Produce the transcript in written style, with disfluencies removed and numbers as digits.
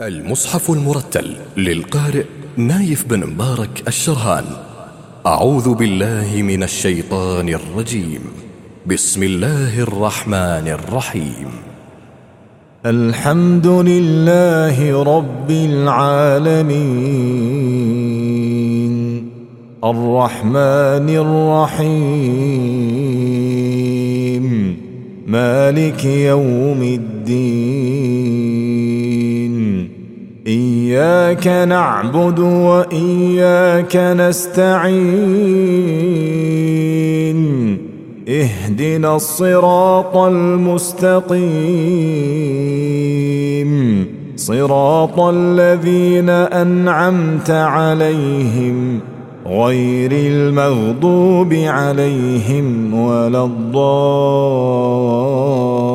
المصحف المرتل للقارئ نايف بن مبارك الشرهان. أعوذ بالله من الشيطان الرجيم. بسم الله الرحمن الرحيم. الحمد لله رب العالمين الرحمن الرحيم مالك يوم الدين. إياك نعبد وإياك نستعين. اهدنا الصراط المستقيم صراط الذين أنعمت عليهم غير المغضوب عليهم ولا الضالين.